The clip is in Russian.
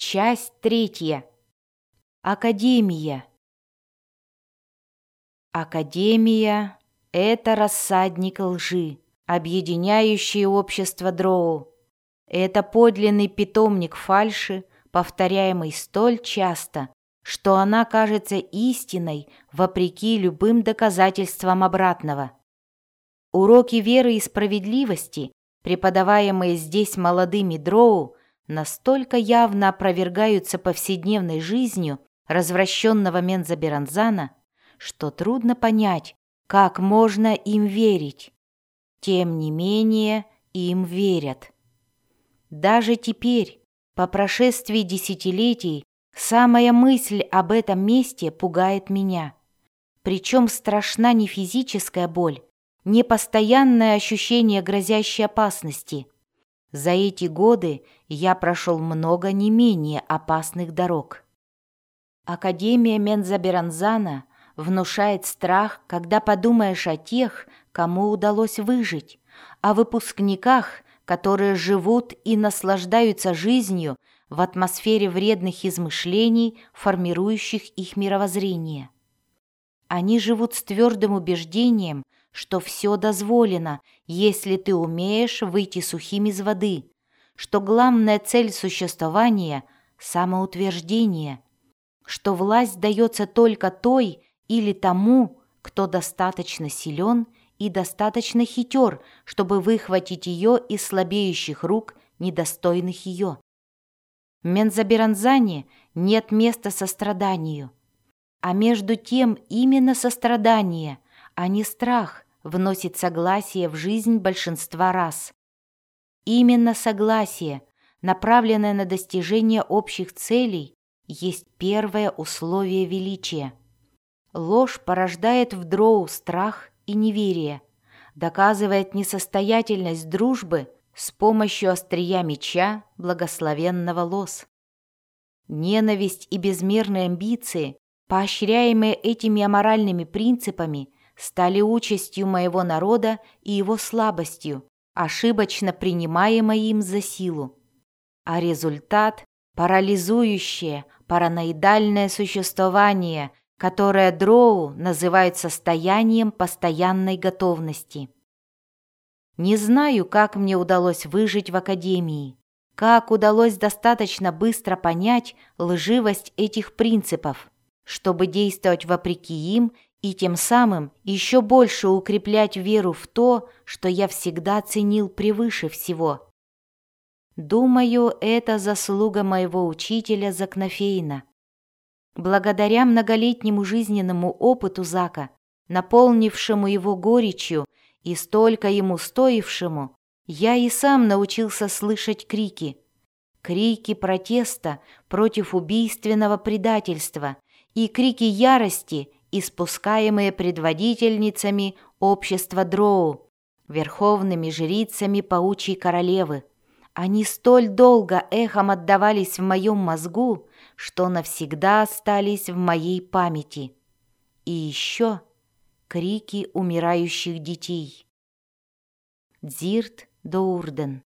Часть 3. Академия. Академия — это рассадник лжи, объединяющий общество дроу. Это подлинный питомник фальши, повторяемый столь часто, что она кажется истиной вопреки любым доказательствам обратного. Уроки веры и справедливости, преподаваемые здесь молодыми дроу, настолько явно опровергаются повседневной жизнью развращенного Мензоберанзана, что трудно понять, как можно им верить. Тем не менее, им верят. Даже теперь, по прошествии десятилетий, самая мысль об этом месте пугает меня. Причем страшна не физическая боль, не постоянное ощущение грозящей опасности. За эти годы я прошел много не менее опасных дорог. Академия Мензоберанзана внушает страх, когда подумаешь о тех, кому удалось выжить, о выпускниках, которые живут и наслаждаются жизнью в атмосфере вредных измышлений, формирующих их мировоззрение. Они живут с твердым убеждением, что все дозволено, если ты умеешь выйти сухим из воды, что главная цель существования – самоутверждение, что власть дается только той или тому, кто достаточно силен и достаточно хитер, чтобы выхватить ее из слабеющих рук недостойных ее. В Мензоберанзане нет места состраданию, а между тем именно сострадание, а не страх, вносит согласие в жизнь большинства рас. Именно согласие, направленное на достижение общих целей, есть первое условие величия. Ложь порождает в дроу страх и неверие, доказывает несостоятельность дружбы с помощью острия меча благословенного лос. Ненависть и безмерные амбиции, поощряемые этими аморальными принципами, стали участью моего народа и его слабостью, ошибочно принимаемой им за силу. А результат – парализующее, параноидальное существование, которое дроу называют состоянием постоянной готовности. Не знаю, как мне удалось выжить в академии, как удалось достаточно быстро понять лживость этих принципов, чтобы действовать вопреки им и тем самым еще больше укреплять веру в то, что я всегда ценил превыше всего. Думаю, это заслуга моего учителя Закнофейна. Благодаря многолетнему жизненному опыту Зака, наполнившему его горечью и столько ему стоившему, я и сам научился слышать крики. Крики протеста против убийственного предательства и крики ярости, испускаемые предводительницами общества дроу, верховными жрицами паучьей королевы. Они столь долго эхом отдавались в моем мозгу, что навсегда остались в моей памяти. И еще крики умирающих детей. Дзирт Доурден.